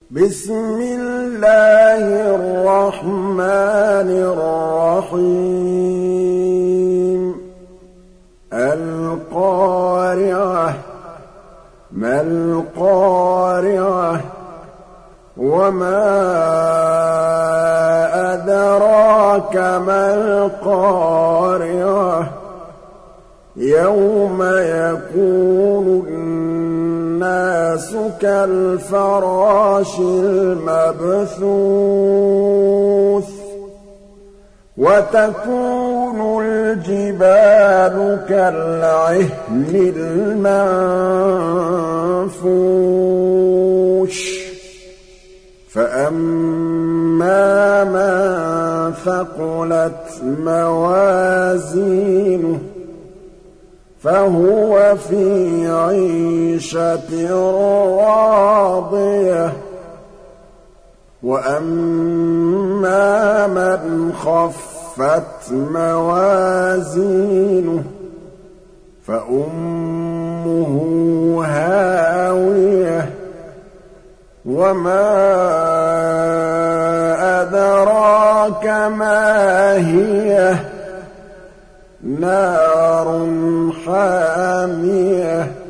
بسم الله الرحمن الرحيم القارعة ما القارعة وما أدراك ما القارعة يوم يكون الناس كالفراش المبثوث وتكون الجبال كالعهن المنفوش فأما من ثقلت موازينه فهو في عيشة راضية وأما من خفت موازينه فأمه هاوية وما أدراك ما هي نار حامية